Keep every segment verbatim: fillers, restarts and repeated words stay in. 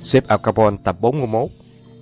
Sếp Al Capone tập bốn mươi mốt.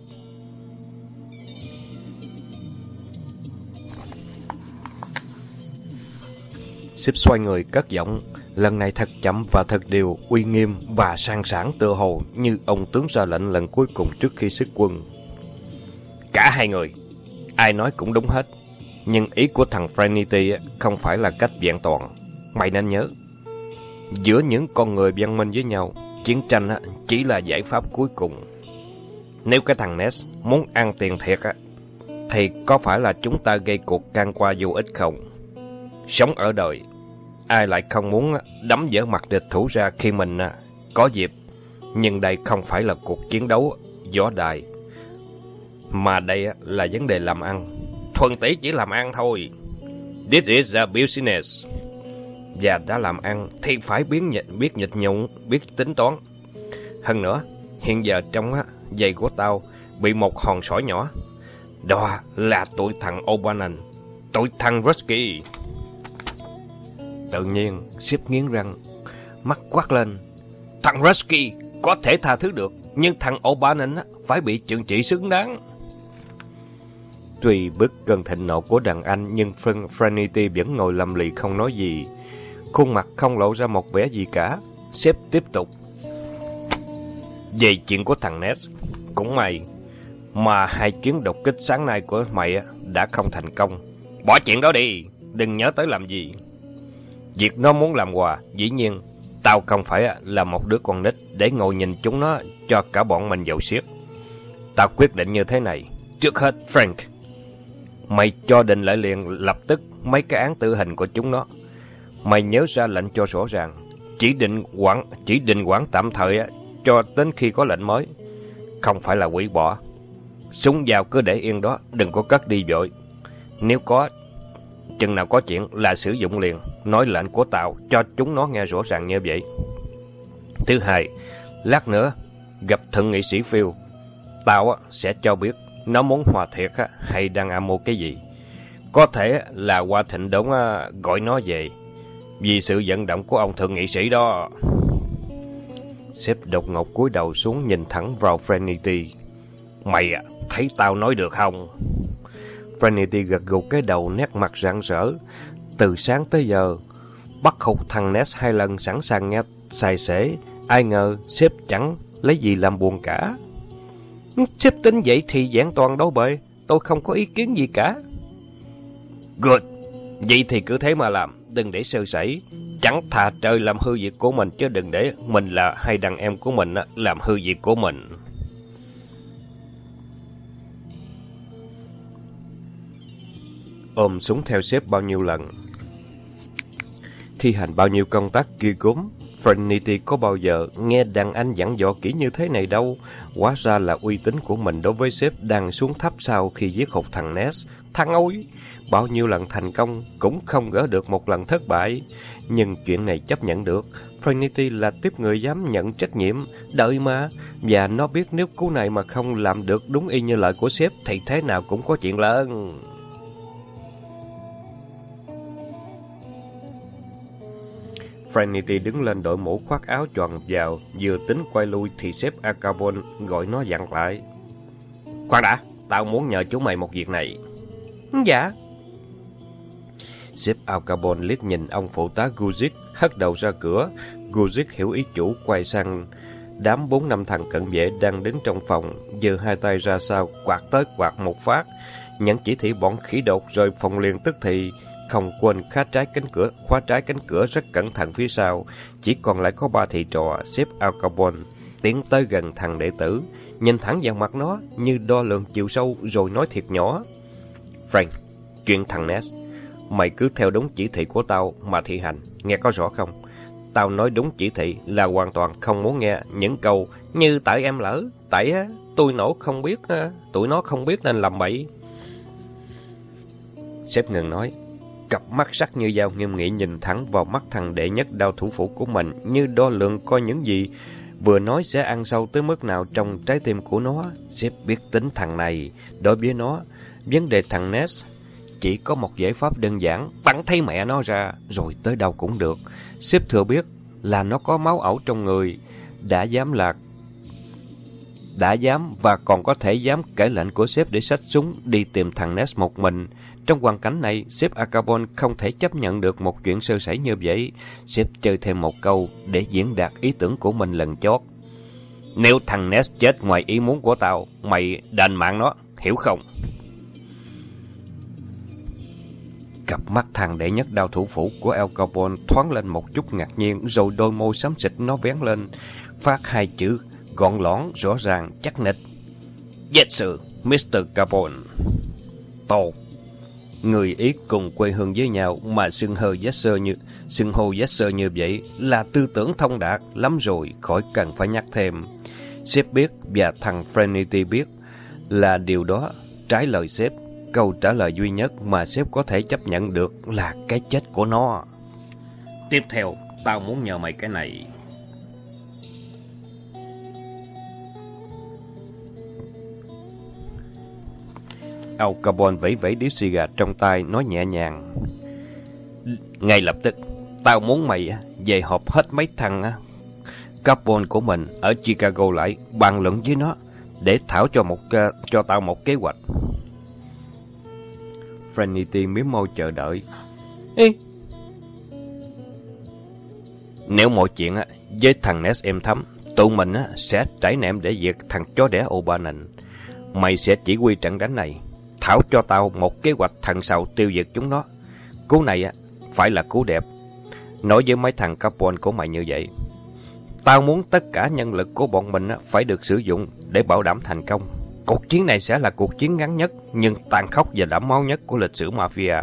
Sếp xoay người cất giọng, lần này thật chậm và thật điều, uy nghiêm và sang sảng tựa hồ như ông tướng ra lệnh lần cuối cùng trước khi xuất quân. Cả hai người, ai nói cũng đúng hết, nhưng ý của thằng Frenity không phải là cách vẹn toàn. Mày nên nhớ, giữa những con người văn minh với nhau, chiến tranh chỉ là giải pháp cuối cùng. Nếu cái thằng Ness muốn ăn tiền thiệt thì có phải là chúng ta gây cuộc can qua vô ích không? Sống ở đời, ai lại không muốn đấm vỡ mặt địch thủ ra khi mình có dịp. Nhưng đây không phải là cuộc chiến đấu võ đài, mà đây là vấn đề làm ăn. Thuần tỷ chỉ làm ăn thôi. This is a business. Và đã làm ăn thì phải biết nhịn, biết nhịn nhục, biết tính toán. Hơn nữa, hiện giờ trong giày của tao bị một hòn sỏi nhỏ. Đó là tụi thằng O'Bannon, tụi thằng Rusky. Tự nhiên, sếp nghiến răng, mắt quát lên. Thằng Rusky có thể tha thứ được, nhưng thằng O'Bannon phải bị trừng trị xứng đáng. Tuy bức cơn thịnh nộ của đàn anh, nhưng Frenity vẫn ngồi lầm lì không nói gì. Khuôn mặt không lộ ra một vẻ gì cả. Sếp tiếp tục. Về chuyện của thằng Ness, cũng may mà hai chuyến đột kích sáng nay của mày đã không thành công. Bỏ chuyện đó đi, đừng nhớ tới làm gì. Việc nó muốn làm quà, dĩ nhiên tao không phải là một đứa con nít để ngồi nhìn chúng nó cho cả bọn mình dậu xiết. Tao quyết định như thế này. Trước hết, Frank, mày cho định lại liền lập tức mấy cái án tử hình của chúng nó. Mày nhớ ra lệnh cho rõ ràng, chỉ định quản chỉ định quản tạm thời cho đến khi có lệnh mới, không phải là hủy bỏ. Súng dao cứ để yên đó, đừng có cất đi vội. Nếu có chừng nào có chuyện là sử dụng liền. Nói lệnh của tao cho chúng nó nghe rõ ràng như vậy. Thứ hai, lát nữa gặp thượng nghị sĩ Phil, tao sẽ cho biết nó muốn hòa thiệt hay đang âm mưu cái gì. Có thể là qua thịnh đốn gọi nó về vì sự vận động của ông thượng nghị sĩ đó. Sếp đột ngột cúi đầu xuống nhìn thẳng vào Frenity. Mày thấy tao nói được không? Frenity gật gù cái đầu, nét mặt rạng rỡ. Từ sáng tới giờ, bắt hụt thằng Ness hai lần sẵn sàng nghe xài xể. Ai ngờ sếp chẳng lấy gì làm buồn cả. Sếp tính vậy thì giảng toàn đấu bời, tôi không có ý kiến gì cả. Good, vậy thì cứ thế mà làm, đừng để sơ sẩy. Chẳng thà trời làm hư việc của mình, chứ đừng để mình là hai đàn em của mình làm hư việc của mình. Ôm súng theo sếp bao nhiêu lần, thi hành bao nhiêu công tác ghi gốm, Frenity có bao giờ nghe đàn anh dặn dò kỹ như thế này đâu. Hóa ra là uy tín của mình đối với sếp đang xuống thấp sau khi giết hụt thằng Ness. Thằng ôi, bao nhiêu lần thành công cũng không gỡ được một lần thất bại. Nhưng chuyện này chấp nhận được. Frenity là tiếp người dám nhận trách nhiệm, đợi mà. Và nó biết nếu cú này mà không làm được đúng y như lời của sếp thì thế nào cũng có chuyện lớn. Frenity đứng lên đội mũ khoác áo choàng vào, vừa tính quay lui thì sếp Al Capone gọi nó dặn lại. Khoan đã, tao muốn nhờ chú mày một việc này. Dạ. Sếp Al Capone liếc nhìn ông phụ tá Guzik, hất đầu ra cửa. Guzik hiểu ý chủ, quay sang đám bốn năm thằng cận vệ đang đứng trong phòng, giơ hai tay ra sau, quạt tới quạt một phát, nhận chỉ thị bọn khỉ đột, rồi phòng liền tức thì. Không quên khóa trái cánh cửa, khóa trái cánh cửa rất cẩn thận phía sau. Chỉ còn lại có ba thầy trò. Sếp Al Capone tiến tới gần thằng đệ tử, nhìn thẳng vào mặt nó như đo lường chiều sâu, rồi nói thiệt nhỏ. Frank, chuyện thằng Ness, mày cứ theo đúng chỉ thị của tao mà thi hành, nghe có rõ không? Tao nói đúng chỉ thị là hoàn toàn không muốn nghe những câu như tại em lỡ, tại á, tôi nổ không biết, tụi nó không biết nên làm bậy. Sếp ngừng nói. Cặp mắt sắc như dao nghiêm nghị nhìn thẳng vào mắt thằng đệ nhất đao thủ phủ của mình, như đo lường coi những gì vừa nói sẽ ăn sâu tới mức nào trong trái tim của nó. Sếp biết tính thằng này. Đối với nó, vấn đề thằng Ness chỉ có một giải pháp đơn giản: bắn thấy mẹ nó ra, rồi tới đâu cũng được. Sếp thừa biết là nó có máu ẩu trong người, đã dám lạc đã dám và còn có thể dám cãi lệnh của sếp để xách súng đi tìm thằng Ness một mình. Trong hoàn cảnh này, sếp Acabon không thể chấp nhận được một chuyện sơ sẩy như vậy. Sếp chơi thêm một câu để diễn đạt ý tưởng của mình lần chót. Nếu thằng Ness chết ngoài ý muốn của tao, mày đền mạng nó, hiểu không? Cặp mắt thằng đệ nhất đao thủ phủ của Al Capone thoáng lên một chút ngạc nhiên, rồi đôi môi xám xịt nó vén lên, phát hai chữ gọn lõn, rõ ràng, chắc nịch. Yes sir, mít tơ Capone. Tốt. Người Ý cùng quê hương với nhau mà xưng hô yes sir như xưng hô yes sir như vậy là tư tưởng thông đạt lắm rồi, khỏi cần phải nhắc thêm. Sếp biết và thằng Frenity biết là điều đó trái lời sếp. Câu trả lời duy nhất mà sếp có thể chấp nhận được là cái chết của nó. Tiếp theo, tao muốn nhờ mày cái này. Al Capone vẫy vẫy điếu xì gà trong tay, nói nhẹ nhàng. Ngay lập tức, tao muốn mày về họp hết mấy thằng Capone của mình ở Chicago lại, bàn luận với nó để thảo cho một cho tao một kế hoạch. Frenity mím môi chờ đợi. Ê. Nếu mọi chuyện với thằng Ness êm thấm, tụi mình sẽ trải nệm để diệt thằng chó đẻ O'Bannon. Mày sẽ chỉ huy trận đánh này. Thảo cho tao một kế hoạch thằng sau tiêu diệt chúng nó. Cú này phải là cú đẹp. Nói với mấy thằng Capone của mày như vậy. Tao muốn tất cả nhân lực của bọn mình phải được sử dụng để bảo đảm thành công. Cuộc chiến này sẽ là cuộc chiến ngắn nhất nhưng tàn khốc và đẫm máu nhất của lịch sử mafia.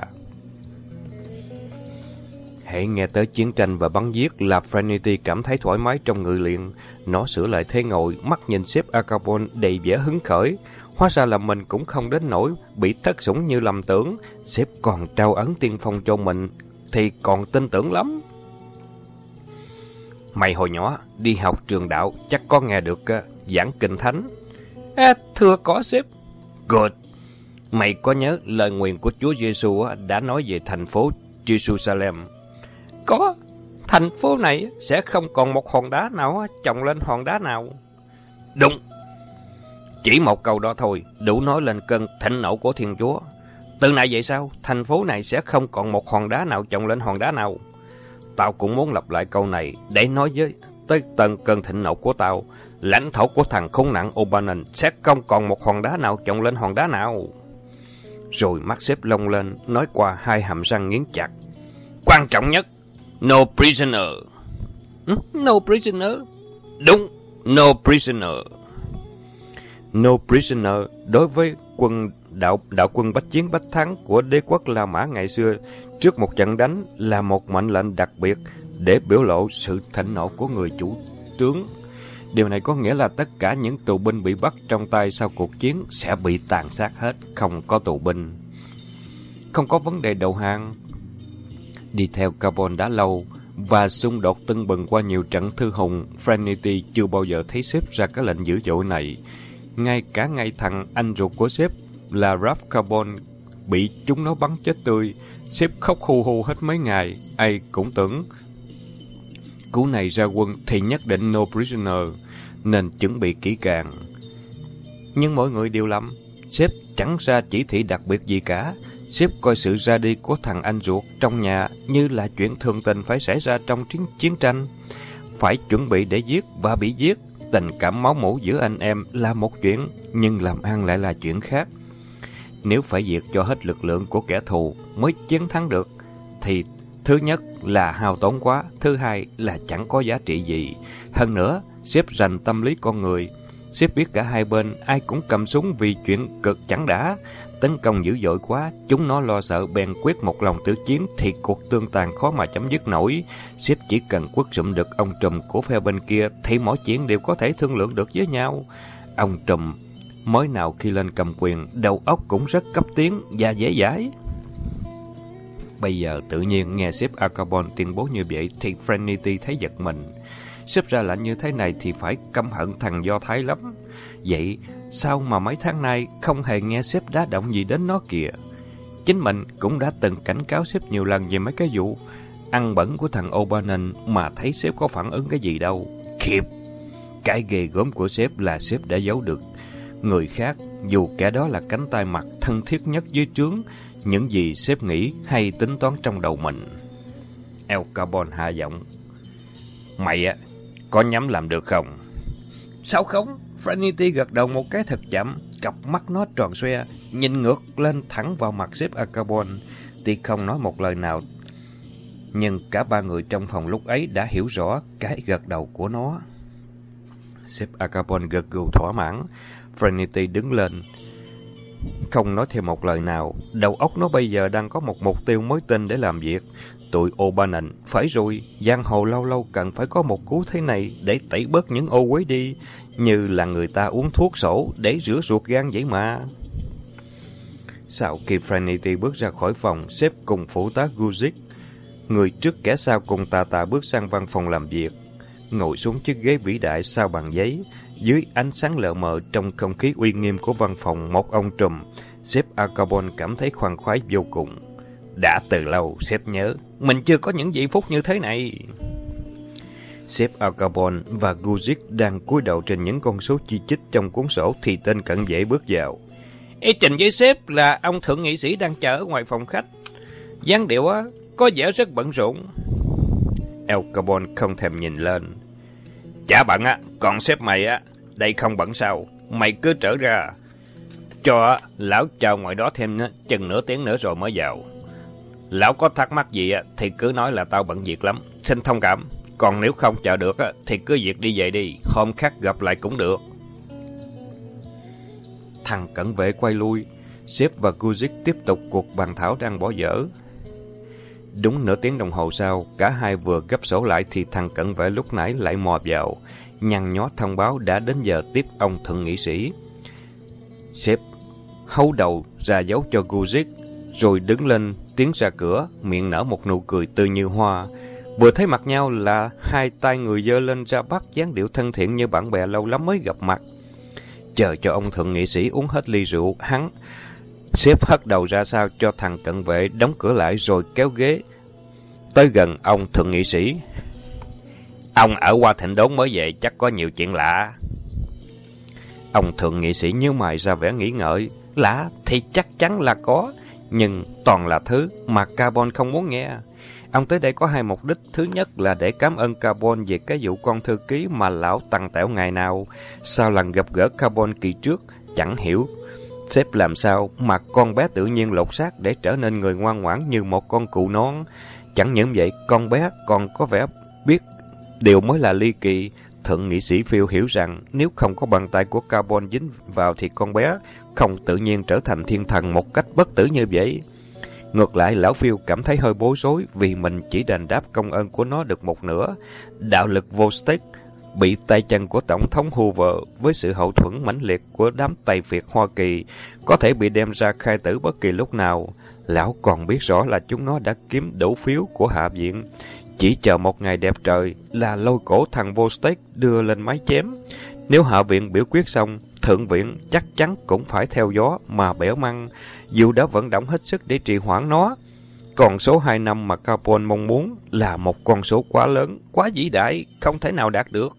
Hãy nghe tới chiến tranh và bắn giết là Frenity cảm thấy thoải mái trong người liền. Nó sửa lại thế ngồi, mắt nhìn sếp Al Capone đầy vẻ hứng khởi. Hóa ra là mình cũng không đến nỗi bị thất sủng như lầm tưởng. Sếp còn trao ấn tiên phong cho mình thì còn tin tưởng lắm. Mày hồi nhỏ đi học trường đạo chắc có nghe được uh, giảng kinh thánh. À, thưa có sếp. Good. Mày có nhớ lời nguyền của Chúa Giêsu đã nói về thành phố Jerusalem? Có. Thành phố này sẽ không còn một hòn đá nào chồng lên hòn đá nào. Đúng. Chỉ một câu đó thôi đủ nói lên cơn thịnh nộ của Thiên Chúa. Từ nay vậy sao? Thành phố này sẽ không còn một hòn đá nào chồng lên hòn đá nào. Tao cũng muốn lặp lại câu này để nói với tới tận cơn thịnh nộ của tao. Lãnh thổ của thằng khốn nạn O'Bannon sẽ không còn một hòn đá nào chồng lên hòn đá nào. Rồi mắt sếp lông lên, nói qua hai hàm răng nghiến chặt. Quan trọng nhất, no prisoner. No prisoner? Đúng, no prisoner. No prisoner đối với quân đạo đạo quân bách chiến bách thắng của đế quốc La Mã ngày xưa trước một trận đánh là một mệnh lệnh đặc biệt để biểu lộ sự thịnh nộ của người chủ tướng. Điều này có nghĩa là tất cả những tù binh bị bắt trong tay sau cuộc chiến sẽ bị tàn sát hết, không có tù binh. Không có vấn đề đầu hàng. Đi theo Capone đã lâu và xung đột tưng bừng qua nhiều trận thư hùng, Frenity chưa bao giờ thấy sếp ra cái lệnh dữ dội này. Ngay cả ngay thằng anh ruột của sếp là Ralph Capone bị chúng nó bắn chết tươi, sếp khóc hu hu hết mấy ngày, ai cũng tưởng cú này ra quân thì nhất định no prisoner, nên chuẩn bị kỹ càng. Nhưng mọi người đều lầm, sếp chẳng ra chỉ thị đặc biệt gì cả. Sếp coi sự ra đi của thằng anh ruột trong nhà như là chuyện thường tình phải xảy ra trong chiến, chiến tranh. Phải chuẩn bị để giết và bị giết. Tình cảm máu mủ giữa anh em là một chuyện, nhưng làm ăn lại là chuyện khác. Nếu phải diệt cho hết lực lượng của kẻ thù mới chiến thắng được, thì thứ nhất là hao tốn quá, thứ hai là chẳng có giá trị gì. Hơn nữa, sếp rành tâm lý con người. Sếp biết cả hai bên ai cũng cầm súng vì chuyện cực chẳng đã. Tấn công dữ dội quá, chúng nó lo sợ bèn quyết một lòng tử chiến thì cuộc tương tàn khó mà chấm dứt nổi. Sếp chỉ cần quất rụm được ông trùm của phe bên kia thì mọi chuyện đều có thể thương lượng được với nhau. Ông trùm mới nào khi lên cầm quyền, đầu óc cũng rất cấp tiến và dễ dãi. Bây giờ tự nhiên nghe sếp Al Capone tuyên bố như vậy thì Frenity thấy giật mình. Sếp ra lệnh như thế này thì phải căm hận thằng Do Thái lắm. Vậy sao mà mấy tháng nay không hề nghe sếp đá động gì đến nó kìa? Chính mình cũng đã từng cảnh cáo sếp nhiều lần về mấy cái vụ ăn bẩn của thằng O'Bannon mà thấy sếp có phản ứng cái gì đâu. Khiếp! Cái ghê gớm của sếp là sếp đã giấu được người khác, dù kẻ đó là cánh tay mặt thân thiết nhất dưới trướng, những gì sếp nghĩ hay tính toán trong đầu mình. El Capone hạ giọng. Mày á, có nhắm làm được không? Sao không? Franity gật đầu một cái thật chậm, cặp mắt nó tròn xoe, nhìn ngược lên thẳng vào mặt sếp Al Capone, tuy không nói một lời nào. Nhưng cả ba người trong phòng lúc ấy đã hiểu rõ cái gật đầu của nó. Sếp Al Capone gật gù thỏa mãn. Franity đứng lên, không nói thêm một lời nào. Đầu óc nó bây giờ đang có một mục tiêu mới tinh để làm việc. Tụi O'Bannon, phải rồi, giang hồ lâu lâu cần phải có một cú thế này để tẩy bớt những ô uế đi, như là người ta uống thuốc sổ để rửa ruột gan vậy mà. Sau khi Franity bước ra khỏi phòng, sếp cùng phụ tá Guzik, người trước kẻ sau cùng tà tà bước sang văn phòng làm việc, ngồi xuống chiếc ghế vĩ đại sao bằng giấy. Dưới ánh sáng lờ mờ trong không khí uy nghiêm của văn phòng một ông trùm, sếp Al Capone cảm thấy khoan khoái vô cùng. Đã từ lâu, sếp nhớ, mình chưa có những giây phút như thế này. Sếp Al Capone và Guzik đang cúi đầu trên những con số chi chít trong cuốn sổ thì tên cận vệ bước vào. Ê, trình với sếp là ông thượng nghị sĩ đang chờ ở ngoài phòng khách. Dáng điệu á, có vẻ rất bận rộn. Al Capone không thèm nhìn lên. Chả bận á, còn sếp mày á, đây không bận sao, mày cứ trở ra. Cho lão chờ ngoài đó thêm chừng nửa tiếng nữa rồi mới vào. Lão có thắc mắc gì á thì cứ nói là tao bận việc lắm, xin thông cảm. Còn nếu không chờ được á thì cứ việc đi về đi, hôm khác gặp lại cũng được. Thằng cận vệ quay lui, sếp và Guzik tiếp tục cuộc bàn thảo đang bỏ dở. Đúng nửa tiếng đồng hồ sau, cả hai vừa gấp sổ lại thì thằng cận vệ lúc nãy lại mò vào, nhăn nhó thông báo đã đến giờ tiếp ông thượng nghị sĩ. Sếp hấu đầu ra dấu cho Guzik, rồi đứng lên tiến ra cửa, miệng nở một nụ cười tươi như hoa. Vừa thấy mặt nhau là hai tay người giơ lên ra bắt, dáng điệu thân thiện như bạn bè lâu lắm mới gặp mặt. Chờ cho ông thượng nghị sĩ uống hết ly rượu, hắn sếp hất đầu ra sau cho thằng cận vệ đóng cửa lại rồi kéo ghế tới gần ông thượng nghị sĩ. Ông ở Hoa Thịnh Đốn mới về, chắc có nhiều chuyện lạ. Ông thượng nghị sĩ nhíu mày ra vẻ nghĩ ngợi. Lạ thì chắc chắn là có, nhưng toàn là thứ mà Capone không muốn nghe. Ông tới đây có hai mục đích. Thứ nhất là để cảm ơn Capone về cái vụ con thư ký mà lão tằng tẻo ngày nào. Sau lần gặp gỡ Capone kỳ trước, chẳng hiểu sếp làm sao mà con bé tự nhiên lột xác để trở nên người ngoan ngoãn như một con cụ non. Chẳng những vậy, con bé còn có vẻ biết điều mới là ly kỳ. Thượng nghị sĩ Phil hiểu rằng nếu không có bàn tay của Capone dính vào thì con bé không tự nhiên trở thành thiên thần một cách bất tử như vậy. Ngược lại, lão Phil cảm thấy hơi bối rối vì mình chỉ đền đáp công ơn của nó được một nửa. Đạo lực Vostok bị tay chân của Tổng thống Hoover với sự hậu thuẫn mãnh liệt của đám Tây Việt Hoa Kỳ có thể bị đem ra khai tử bất kỳ lúc nào. Lão còn biết rõ là chúng nó đã kiếm đủ phiếu của Hạ viện, chỉ chờ một ngày đẹp trời là lôi cổ thằng Vostok đưa lên mái chém. Nếu Hạ viện biểu quyết xong, Thượng viện chắc chắn cũng phải theo gió mà bẻ măng, dù đã vận động hết sức để trì hoãn nó. Còn số hai năm mà Capone mong muốn là một con số quá lớn, quá vĩ đại, không thể nào đạt được.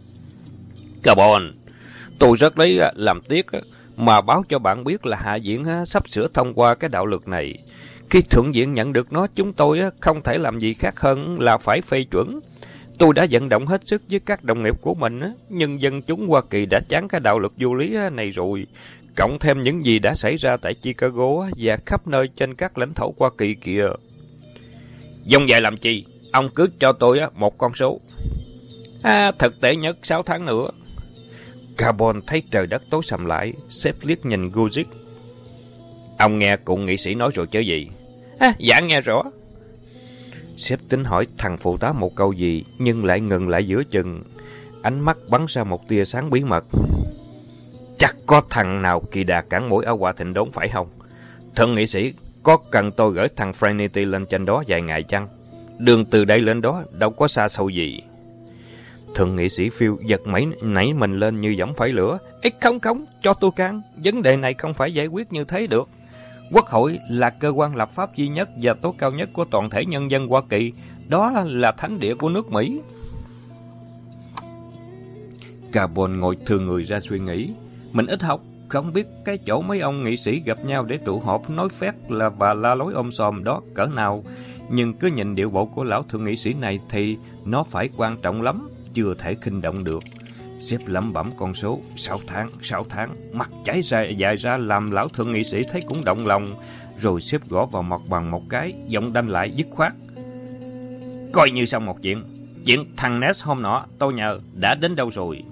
Capone, tôi rất lấy làm tiếc mà báo cho bạn biết là Hạ viện sắp sửa thông qua cái đạo luật này. Khi Thượng viện nhận được nó, chúng tôi không thể làm gì khác hơn là phải phê chuẩn. Tôi đã vận động hết sức với các đồng nghiệp của mình, nhưng dân chúng Hoa Kỳ đã chán cái đạo luật vô lý này rồi. Cộng thêm những gì đã xảy ra tại Chicago và khắp nơi trên các lãnh thổ Hoa Kỳ kìa. Dông dài làm chi? Ông cứ cho tôi một con số. À, thực tế nhất sáu tháng nữa. Capone thấy trời đất tối sầm lại, xếp liếc nhìn Guzik. Ông nghe cụ nghị sĩ nói rồi chứ gì? À, dạ nghe rõ. Sếp tính hỏi thằng phụ tá một câu gì, nhưng lại ngừng lại giữa chừng. Ánh mắt bắn ra một tia sáng bí mật. Chắc có thằng nào kỳ đà cản mũi ở Hoa Thịnh Đốn phải không? Thượng nghị sĩ, có cần tôi gửi thằng Franity lên trên đó vài ngày chăng? Đường từ đây lên đó đâu có xa xôi gì. Thượng nghị sĩ Phil giật mấy nảy mình lên như giẫm phải lửa. Ê, không không, cho tôi can. Vấn đề này không phải giải quyết như thế được. Quốc hội là cơ quan lập pháp duy nhất và tối cao nhất của toàn thể nhân dân Hoa Kỳ. Đó là thánh địa của nước Mỹ. Carbon ngồi thường người ra suy nghĩ. Mình ít học, không biết cái chỗ mấy ông nghị sĩ gặp nhau để tụ họp nói phét là và la lối ôm sòm đó cỡ nào. Nhưng cứ nhìn điệu bộ của lão thượng nghị sĩ này thì nó phải quan trọng lắm, chưa thể khinh động được. Sếp lẩm bẩm con số sáu tháng, sáu tháng, mặt cháy ra dài ra làm lão thượng nghị sĩ thấy cũng động lòng. Rồi sếp gõ vào mặt bằng một cái, giọng đanh lại dứt khoát. Coi như xong một chuyện. Chuyện thằng Ness hôm nọ tôi nhờ đã đến đâu rồi?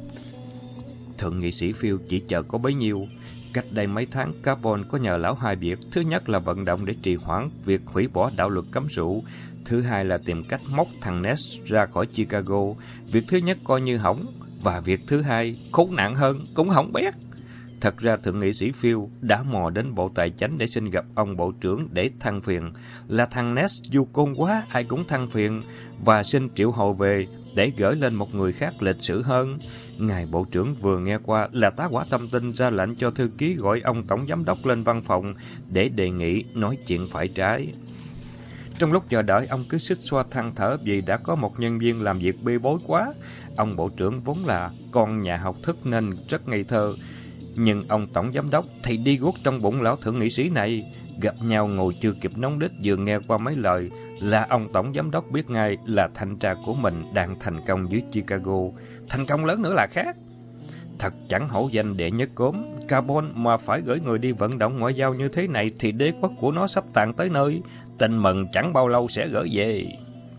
Thượng nghị sĩ Phil chỉ chờ có bấy nhiêu. Cách đây mấy tháng, Carbon có nhờ lão hai việc. Thứ nhất là vận động để trì hoãn việc hủy bỏ đạo luật cấm rượu. Thứ hai là tìm cách móc thằng Ness ra khỏi Chicago. Việc thứ nhất coi như hỏng. Và việc thứ hai, khốn nạn hơn, cũng hỏng bét. Thật ra thượng nghị sĩ Phil đã mò đến Bộ Tài chánh để xin gặp ông Bộ trưởng để than phiền. Là thằng Ness du côn quá, ai cũng than phiền. Và xin triệu hồi về để gửi lên một người khác lịch sử hơn. Ngài Bộ trưởng vừa nghe qua là tá hỏa tâm tinh ra lệnh cho thư ký gọi ông Tổng Giám đốc lên văn phòng để đề nghị nói chuyện phải trái. Trong lúc chờ đợi, ông cứ xích xoa than thở vì đã có một nhân viên làm việc bê bối quá. Ông Bộ trưởng vốn là con nhà học thức nên rất ngây thơ. Nhưng ông Tổng Giám đốc thì đi guốc trong bụng lão thượng nghị sĩ này. Gặp nhau ngồi chưa kịp nóng đít vừa nghe qua mấy lời là ông Tổng Giám đốc biết ngay là thanh tra của mình đang thành công dưới Chicago. Thành công lớn nữa là khác. Thật chẳng hổ danh đệ nhất cốm. Carbon mà phải gửi người đi vận động ngoại giao như thế này thì đế quốc của nó sắp tàn tới nơi. Tin mừng chẳng bao lâu sẽ gửi về.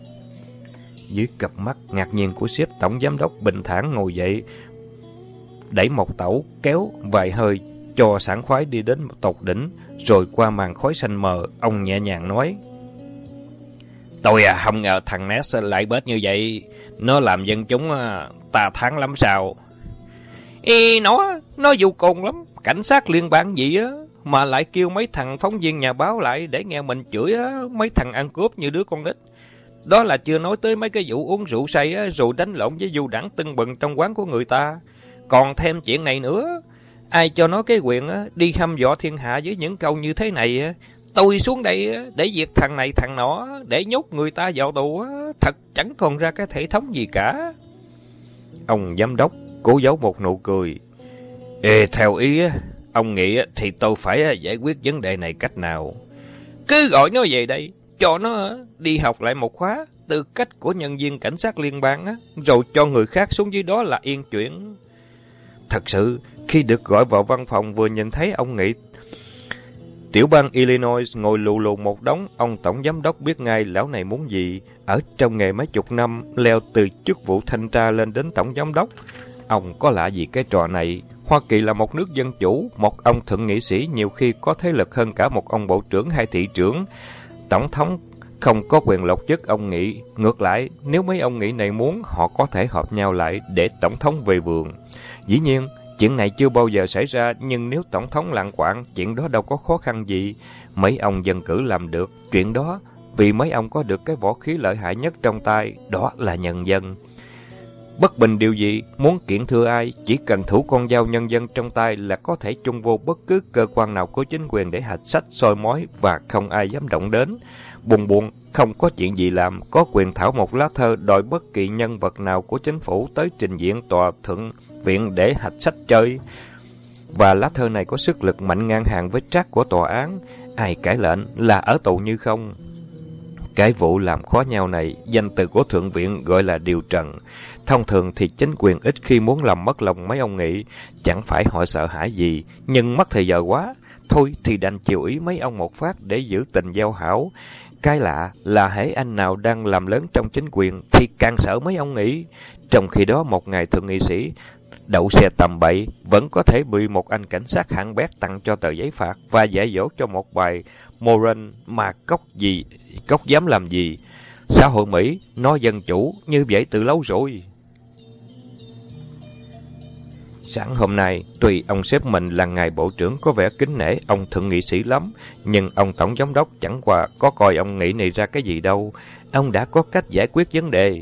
Dưới cặp mắt ngạc nhiên của sếp Tổng Giám đốc bình thản ngồi dậy, đẩy một tẩu, kéo vài hơi, cho sảng khoái đi đến tột đỉnh, rồi qua màn khói xanh mờ, ông nhẹ nhàng nói. Tôi à, không ngờ thằng Ness lại bết như vậy. Nó làm dân chúng ta thắng lắm sao? Ê, nó, nó vô cùng lắm. Cảnh sát liên bang gì á, mà lại kêu mấy thằng phóng viên nhà báo lại để nghe mình chửi á, mấy thằng ăn cướp như đứa con nít. Đó là chưa nói tới mấy cái vụ uống rượu say á, rồi đánh lộn với du đảng tưng bừng trong quán của người ta. Còn thêm chuyện này nữa, ai cho nó cái quyền á, đi hăm dọa thiên hạ với những câu như thế này á. Tôi xuống đây á, để diệt thằng này thằng nọ, để nhốt người ta vào tù á, thật chẳng còn ra cái hệ thống gì cả. Ông giám đốc cố giấu một nụ cười. Ê, theo ý á, ông nghĩ á, thì tôi phải giải quyết vấn đề này cách nào? Cứ gọi nó về đây, cho nó đi học lại một khóa tư cách của nhân viên cảnh sát liên bang á, rồi cho người khác xuống dưới đó là yên chuyện. Thật sự, khi được gọi vào văn phòng vừa nhìn thấy ông Nghị tiểu bang Illinois ngồi lù lù một đống, ông Tổng Giám đốc biết ngay lão này muốn gì. Ở trong nghề mấy chục năm, leo từ chức vụ thanh tra lên đến Tổng Giám đốc. Ông có lạ gì cái trò này? Hoa Kỳ là một nước dân chủ, một ông thượng nghị sĩ nhiều khi có thế lực hơn cả một ông bộ trưởng hay thị trưởng. Tổng thống không có quyền lột chức ông Nghị. Ngược lại, nếu mấy ông Nghị này muốn, họ có thể họp nhau lại để tổng thống về vườn. Dĩ nhiên, chuyện này chưa bao giờ xảy ra, nhưng nếu tổng thống lạng quạng, chuyện đó đâu có khó khăn gì. Mấy ông dân cử làm được chuyện đó, vì mấy ông có được cái võ khí lợi hại nhất trong tay, đó là nhân dân. Bất bình điều gì, muốn kiện thưa ai, chỉ cần thủ con dao nhân dân trong tay là có thể chung vô bất cứ cơ quan nào của chính quyền để hạch sách, soi mói và không ai dám động đến. Buồn buồn, không có chuyện gì làm, có quyền thảo một lá thơ đòi bất kỳ nhân vật nào của chính phủ tới trình diện tòa thượng viện để hạch sách chơi. Và lá thơ này có sức lực mạnh ngang hàng với trác của tòa án, ai cãi lệnh là ở tù như không. Cái vụ làm khó nhau này, danh từ của thượng viện gọi là điều trần. Thông thường thì chính quyền ít khi muốn làm mất lòng mấy ông Nghị, chẳng phải họ sợ hãi gì, nhưng mất thời giờ quá. Thôi thì đành chiều ý mấy ông một phát để giữ tình giao hảo. Cái lạ là hễ anh nào đang làm lớn trong chính quyền thì càng sợ mấy ông Nghị. Trong khi đó một ngày thượng nghị sĩ đậu xe tầm bậy vẫn có thể bị một anh cảnh sát hạng bét tặng cho tờ giấy phạt và dạy dỗ cho một bài Moran mà cóc gì, cóc dám làm gì. Xã hội Mỹ nó dân chủ như vậy từ lâu rồi. Sáng hôm nay, tuy ông sếp mình là ngài bộ trưởng có vẻ kính nể ông thượng nghị sĩ lắm, nhưng ông tổng giám đốc chẳng qua có coi ông Nghị này ra cái gì đâu. Ông đã có cách giải quyết vấn đề.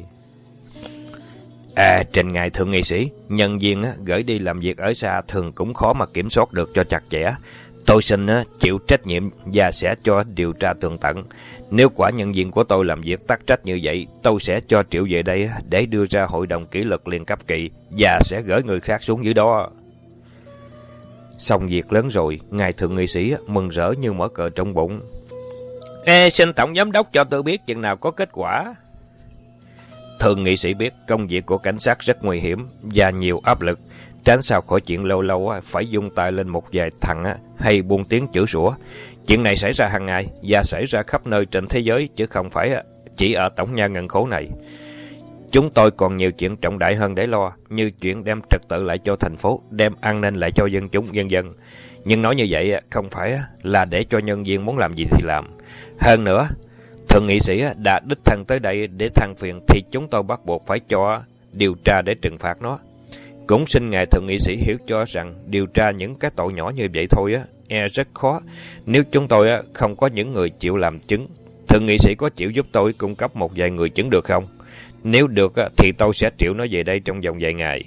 À, trên ngài thượng nghị sĩ, nhân viên á, gửi đi làm việc ở xa thường cũng khó mà kiểm soát được cho chặt chẽ. Tôi xin chịu trách nhiệm và sẽ cho điều tra tường tận. Nếu quả nhân viên của tôi làm việc tắc trách như vậy, tôi sẽ cho triệu về đây để đưa ra hội đồng kỷ luật liên cấp kỳ và sẽ gửi người khác xuống dưới đó. Xong việc lớn rồi, ngài thượng nghị sĩ mừng rỡ như mở cờ trong bụng. Ê, xin tổng giám đốc cho tôi biết chừng nào có kết quả. Thượng nghị sĩ biết công việc của cảnh sát rất nguy hiểm và nhiều áp lực, tránh sao khỏi chuyện lâu lâu phải dung tay lên một vài thằng hay buông tiếng chửi rủa. Chuyện này xảy ra hàng ngày và xảy ra khắp nơi trên thế giới, chứ không phải chỉ ở tổng nhà ngân khố này. Chúng tôi còn nhiều chuyện trọng đại hơn để lo, như chuyện đem trật tự lại cho thành phố, đem an ninh lại cho dân chúng, dân dân. Nhưng nói như vậy không phải là để cho nhân viên muốn làm gì thì làm. Hơn nữa, thượng nghị sĩ đã đích thân tới đây để than phiền, thì chúng tôi bắt buộc phải cho điều tra để trừng phạt nó. Cũng xin ngài thượng nghị sĩ hiểu cho rằng điều tra những cái tội nhỏ như vậy thôi á, e rất khó nếu chúng tôi không có những người chịu làm chứng. Thượng nghị sĩ có chịu giúp tôi cung cấp một vài người chứng được không? Nếu được thì tôi sẽ triệu nó về đây trong vòng vài ngày.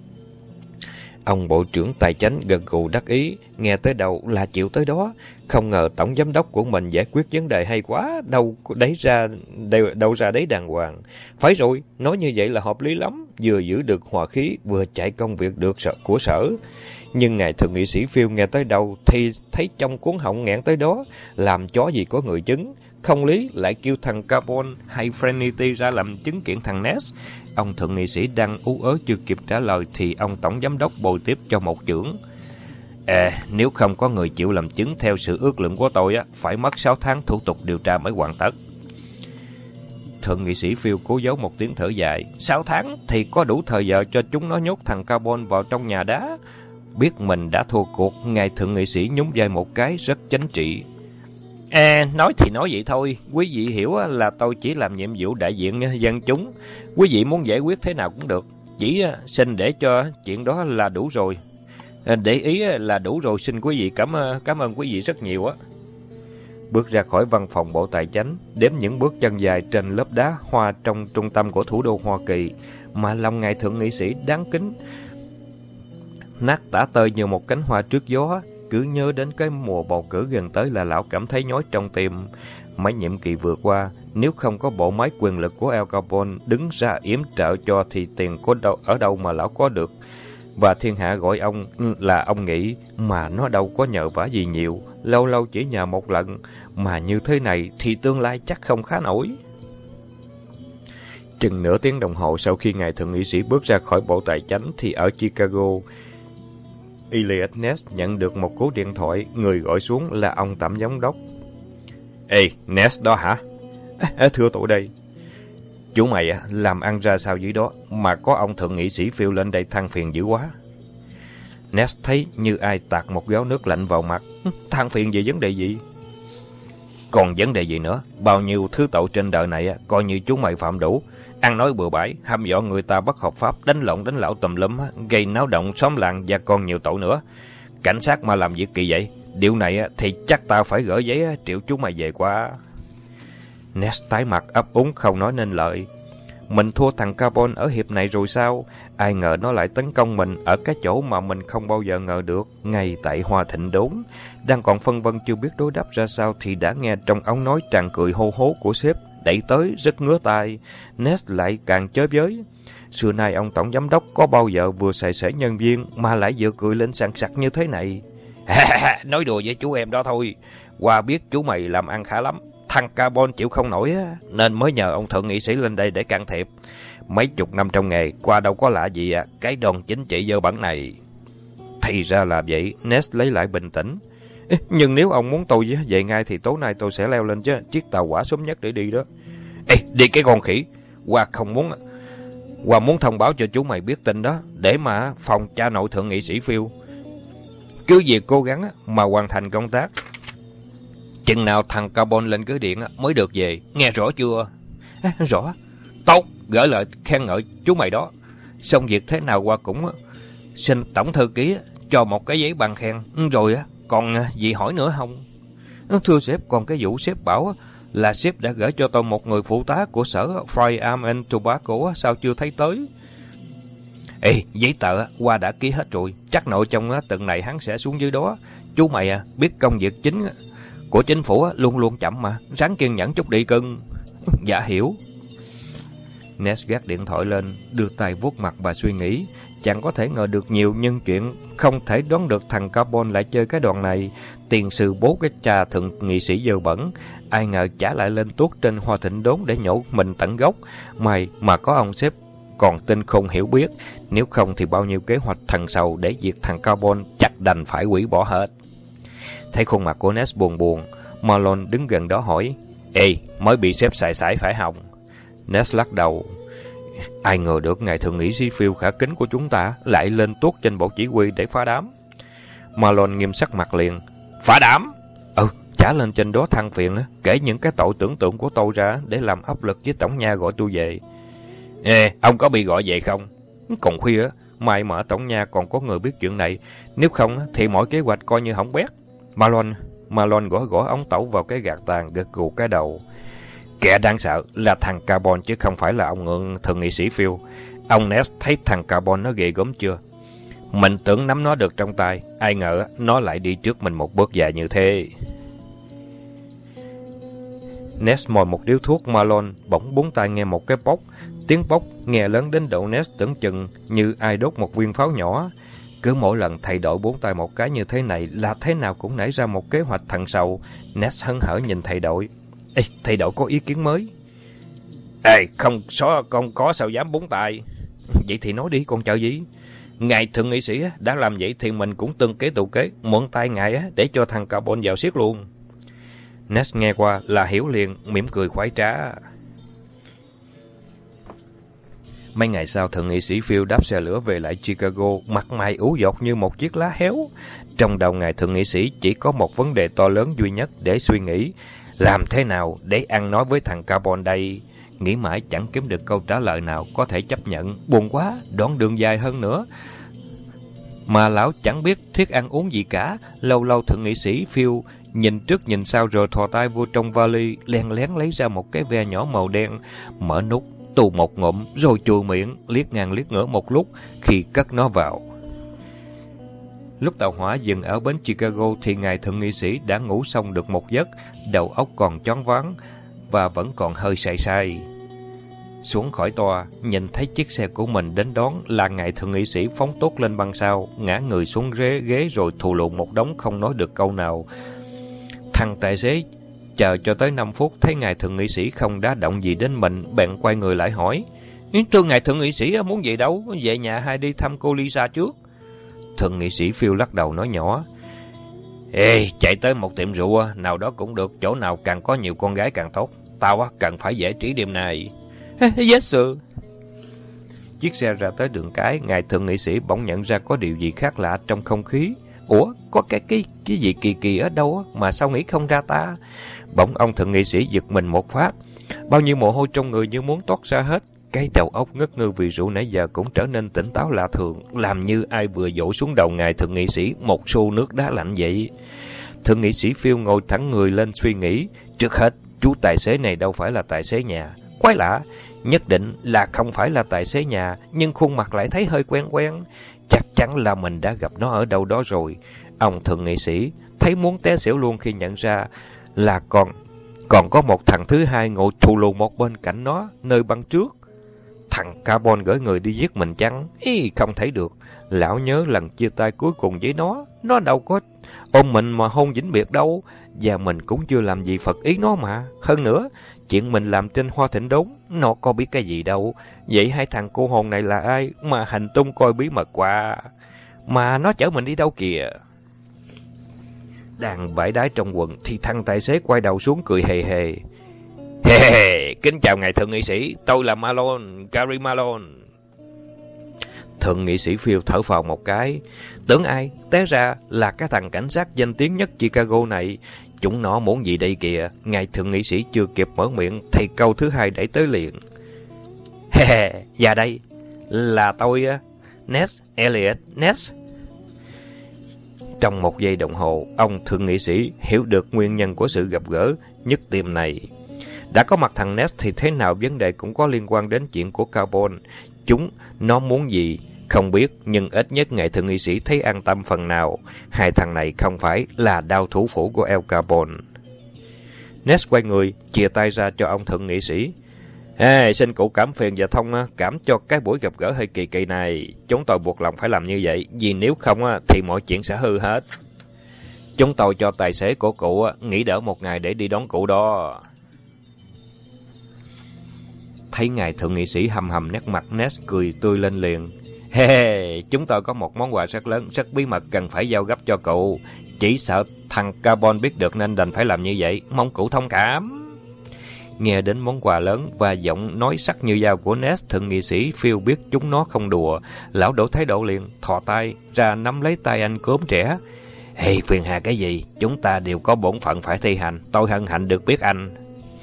Ông bộ trưởng tài chánh gật gù đắc ý, nghe tới đâu là chịu tới đó. Không ngờ tổng giám đốc của mình giải quyết vấn đề hay quá, đâu đấy ra đâu, đâu ra đấy đàng hoàng. Phải rồi, nói như vậy là hợp lý lắm, vừa giữ được hòa khí, vừa chạy công việc được sở, của sở. Nhưng ngài thượng nghị sĩ Phil nghe tới đâu thì thấy trong cuốn họng nghẹn tới đó, làm chó gì có người chứng. Không lý lại kêu thằng Carbon hay Frenity ra làm chứng kiện thằng Ness. Ông thượng nghị sĩ đang ú ớ chưa kịp trả lời thì ông tổng giám đốc bồi tiếp cho một chưởng. À, nếu không có người chịu làm chứng theo sự ước lượng của tôi á, phải mất sáu tháng thủ tục điều tra mới hoàn tất. Thượng nghị sĩ Phil cố giấu một tiếng thở dài. Sáu tháng thì có đủ thời giờ cho chúng nó nhốt thằng Carbon vào trong nhà đá. Biết mình đã thua cuộc, ngài thượng nghị sĩ nhún vai một cái rất chánh trị. À, nói thì nói vậy thôi, quý vị hiểu là tôi chỉ làm nhiệm vụ đại diện dân chúng. Quý vị muốn giải quyết thế nào cũng được, chỉ xin để cho chuyện đó là đủ rồi. Để ý là đủ rồi, xin quý vị cảm cảm ơn quý vị rất nhiều á. Bước ra khỏi văn phòng Bộ Tài chánh, đếm những bước chân dài trên lớp đá hoa trong trung tâm của thủ đô Hoa Kỳ, mà lòng ngài thượng nghị sĩ đáng kính nát tả tơi như một cánh hoa trước gió. Cứ nhớ đến cái mùa bầu cử gần tới là lão cảm thấy nhói trong tim. Mấy nhiệm kỳ vừa qua, nếu không có bộ máy quyền lực của Al Capone đứng ra yểm trợ cho thì tiền có đâu, ở đâu mà lão có được. Và thiên hạ gọi ông là ông nghĩ, mà nó đâu có nhờ vả gì nhiều, lâu lâu chỉ nhờ một lần, mà như thế này thì tương lai chắc không khá nổi. Chừng nửa tiếng đồng hồ sau khi ngài thượng nghị sĩ bước ra khỏi Bộ Tài chánh thì ở Chicago, Elliot Ness nhận được một cú điện thoại, người gọi xuống là ông tổng giám đốc. Ê, Ness đó hả? À, thưa tôi đây. Chú mày làm ăn ra sao dưới đó mà có ông thượng nghị sĩ Phil lên đây than phiền dữ quá. Ness thấy như ai tạt một gáo nước lạnh vào mặt. Than phiền về vấn đề gì? Còn vấn đề gì nữa? Bao nhiêu thứ tội trên đời này coi như chú mày phạm đủ. Ăn nói bừa bãi, hăm dọa người ta bất hợp pháp, đánh lộn đánh lão tùm lum, gây náo động xóm làng và còn nhiều tội nữa. Cảnh sát mà làm việc kỳ vậy, điều này thì chắc tao phải gửi giấy triệu chú mày về qua. Ness tái mặt ấp úng không nói nên lời. Mình thua thằng Carbon ở hiệp này rồi sao? Ai ngờ nó lại tấn công mình ở cái chỗ mà mình không bao giờ ngờ được, ngay tại Hoa Thịnh Đốn. Đang còn phân vân chưa biết đối đáp ra sao thì đã nghe trong ống nói tràn cười hô hố của sếp đẩy tới rất ngứa tai. Ness lại càng chới với. Xưa nay ông tổng giám đốc có bao giờ vừa xài xể nhân viên mà lại vừa cười lên sảng sặc như thế này. Nói đùa với chú em đó thôi. Qua biết chú mày làm ăn khá lắm. Thằng Carbon chịu không nổi á, nên mới nhờ ông thượng nghị sĩ lên đây để can thiệp. Mấy chục năm trong nghề, qua đâu có lạ gì à, cái đòn chính trị dơ bẩn này. Thì ra là vậy, Ness lấy lại bình tĩnh. Ê, nhưng nếu ông muốn tôi về ngay thì tối nay tôi sẽ leo lên chứ, chiếc tàu hỏa sớm nhất để đi đó. Ê, đi cái con khỉ. Qua không muốn... Qua muốn thông báo cho chú mày biết tin đó, để mà phòng cha nội thượng nghị sĩ Phil cứ việc cố gắng mà hoàn thành công tác. Chừng nào thằng Carbon lên cứ điện mới được về, nghe rõ chưa? À, rõ. Tốt, gửi lời khen ngợi chú mày đó. Xong việc thế nào qua cũng xin tổng thư ký cho một cái giấy bằng khen. Rồi còn gì hỏi nữa không? Thưa sếp, còn cái vụ sếp bảo là sếp đã gửi cho tôi một người phụ tá của sở Firearm and Tobacco, sao chưa thấy tới? Ê, giấy tờ qua đã ký hết rồi, chắc nội trong tuần này hắn sẽ xuống dưới đó. Chú mày à, biết công việc chính của chính phủ luôn luôn chậm mà, ráng kiên nhẫn chút đi cưng. Dạ hiểu. Ness gác điện thoại lên, đưa tay vuốt mặt và suy nghĩ. Chẳng có thể ngờ được nhiều, nhưng chuyện không thể đoán được thằng Carbon lại chơi cái đoạn này. Tiền sư bố cái cha thượng nghị sĩ dơ bẩn, ai ngờ trả lại lên tuốt trên Hoa Thịnh Đốn để nhổ mình tận gốc. May mà có ông sếp còn tin không hiểu biết, nếu không thì bao nhiêu kế hoạch thần sầu để diệt thằng Carbon chắc đành phải hủy bỏ hết. Thấy khuôn mặt của Ness buồn buồn, Marlon đứng gần đó hỏi, ê, mới bị sếp xài xải phải không? Ness lắc đầu, ai ngờ được ngài thượng nghị sĩ Phil khả kính của chúng ta lại lên tuốt trên bộ chỉ huy để phá đám. Marlon nghiêm sắc mặt liền, phá đám? Ừ, trả lên trên đó than phiền, kể những cái tội tưởng tượng của tôi ra để làm áp lực với tổng nha gọi tôi về. Ê, ông có bị gọi về không? Còn khuya, mai mà ở tổng nha còn có người biết chuyện này, nếu không thì mọi kế hoạch coi như hỏng bét. Marlon, Marlon gõ gõ ống tẩu vào cái gạt tàn, gật gù cái đầu. Kẻ đáng sợ là thằng Carbon chứ không phải là ông ngượng thượng nghị sĩ Phil. Ông Ness thấy thằng Carbon nó ghê gớm chưa? Mình tưởng nắm nó được trong tay, ai ngờ nó lại đi trước mình một bước dài như thế. Ness mồi một điếu thuốc, Marlon bỗng búng tay nghe một cái bốc. Tiếng bốc nghe lớn đến độ Ness tưởng chừng như ai đốt một viên pháo nhỏ. Cứ mỗi lần thầy đội bốn tay một cái như thế này là thế nào cũng nảy ra một kế hoạch thằng sầu. Ness hân hở nhìn thầy đội. Ê, thầy đội có ý kiến mới. Ê, không số con có sao dám bốn tay. Vậy thì nói đi, con chờ gì? Ngài thượng nghị sĩ đã làm vậy thì mình cũng tương kế tụ kế, mượn tay ngài để cho thằng Carbon vào xiết luôn. Ness nghe qua là hiểu liền, mỉm cười khoái trá. Mấy ngày sau, thượng nghị sĩ Phil đáp xe lửa về lại Chicago, mặt mày ủ dột như một chiếc lá héo. Trong đầu ngài thượng nghị sĩ chỉ có một vấn đề to lớn duy nhất để suy nghĩ. Làm thế nào để ăn nói với thằng Carbon đây? Nghĩ mãi chẳng kiếm được câu trả lời nào có thể chấp nhận. Buồn quá, đoạn đường dài hơn nữa. Mà lão chẳng biết thiết ăn uống gì cả. Lâu lâu thượng nghị sĩ Phil nhìn trước nhìn sau rồi thò tay vô trong vali, len lén lấy ra một cái ve nhỏ màu đen, mở nút, tù một ngụm, rồi chùi miệng, liếc ngang liếc ngửa một lúc khi cất nó vào. Lúc tàu hỏa dừng ở bến Chicago thì ngài thượng nghị sĩ đã ngủ xong được một giấc, đầu óc còn choáng váng và vẫn còn hơi say say. Xuống khỏi toa, nhìn thấy chiếc xe của mình đến đón là ngài thượng nghị sĩ phóng tốt lên băng sau, ngã người xuống ghế ghế rồi thù lùn một đống không nói được câu nào. Thằng tài xế chờ cho tới năm phút thấy ngài thượng nghị sĩ không đá động gì đến mình, bèn quay người lại hỏi: "Thưa ngài thượng nghị sĩ muốn gì đâu, về nhà hay đi thăm cô Lisa trước?" Thượng nghị sĩ Phil lắc đầu nói nhỏ: "Ê, chạy tới một tiệm rượu nào đó cũng được, chỗ nào càng có nhiều con gái càng tốt. Tao cần phải giải trí đêm nay." "Yes sir." Chiếc xe ra tới đường cái, ngài thượng nghị sĩ bỗng nhận ra có điều gì khác lạ trong không khí. Ủa, có cái cái cái gì kỳ kỳ ở đâu mà sao nghĩ không ra ta? Bỗng ông thượng nghị sĩ giật mình một phát, bao nhiêu mồ hôi trong người như muốn toát ra hết. Cái đầu óc ngất ngư vì rượu nãy giờ cũng trở nên tỉnh táo lạ thường, làm như ai vừa dội xuống đầu ngài thượng nghị sĩ một xô nước đá lạnh vậy. Thượng nghị sĩ Phil ngồi thẳng người lên suy nghĩ. Trước hết, chú tài xế này đâu phải là tài xế nhà. Quái lạ, nhất định là không phải là tài xế nhà, nhưng khuôn mặt lại thấy hơi quen quen. Chắc chắn là mình đã gặp nó ở đâu đó rồi. Ông thượng nghị sĩ thấy muốn té xỉu luôn khi nhận ra là còn còn có một thằng thứ hai ngồi thù lù một bên cạnh nó, nơi băng trước. Thằng Carbon gửi người đi giết mình chăng? Ý, không thấy được. Lão nhớ lần chia tay cuối cùng với nó, nó đâu có ôm mình mà hôn vĩnh biệt đâu. Và mình cũng chưa làm gì phật ý nó mà. Hơn nữa, chuyện mình làm trên Hoa Thịnh Đốn, nó có biết cái gì đâu. Vậy hai thằng cô hồn này là ai mà hành tung coi bí mật quá? Mà nó chở mình đi đâu kìa? Đang vải đái trong quần thì thằng tài xế quay đầu xuống cười hề hề. Hề hề, kính chào ngài thượng nghị sĩ, tôi là Marlon, Gary Marlon. Thượng nghị sĩ Phil thở phào một cái. Tưởng ai, té ra là cái thằng cảnh sát danh tiếng nhất Chicago này. Chúng nó muốn gì đây kìa? Ngài thượng nghị sĩ chưa kịp mở miệng thì câu thứ hai đẩy tới liền. Hề hề, và đây là tôi, Ness, Elliot Ness. Trong một giây đồng hồ, ông thượng nghị sĩ hiểu được nguyên nhân của sự gặp gỡ nhất tiệm này. Đã có mặt thằng Ness thì thế nào vấn đề cũng có liên quan đến chuyện của Carbon. Chúng nó muốn gì Không biết, nhưng ít nhất ngài thượng nghị sĩ thấy an tâm phần nào. Hai thằng này không phải là đao thủ phủ của El Capone. Ness quay người, chia tay ra cho ông thượng nghị sĩ. Hey, xin cụ cảm phiền và thông cảm cho cái buổi gặp gỡ hơi kỳ kỳ này. Chúng tôi buộc lòng phải làm như vậy, vì nếu không thì mọi chuyện sẽ hư hết. Chúng tôi cho tài xế của cụ nghỉ đỡ một ngày để đi đón cụ đó. Thấy ngài thượng nghị sĩ hầm hầm nét mặt, Ness cười tươi lên liền. He, hey, chúng tôi có một món quà rất lớn, rất bí mật cần phải giao gấp cho cụ. Chỉ sợ thằng Carbon biết được nên đành phải làm như vậy, mong cụ thông cảm. Nghe đến món quà lớn và giọng nói sắc như dao của Ness, thượng nghị sĩ Phil biết chúng nó không đùa. Lão đổi thái độ liền, thò tay ra nắm lấy tay anh cốm trẻ. Hey, phiền hà cái gì? Chúng ta đều có bổn phận phải thi hành. Tôi hân hạnh được biết anh.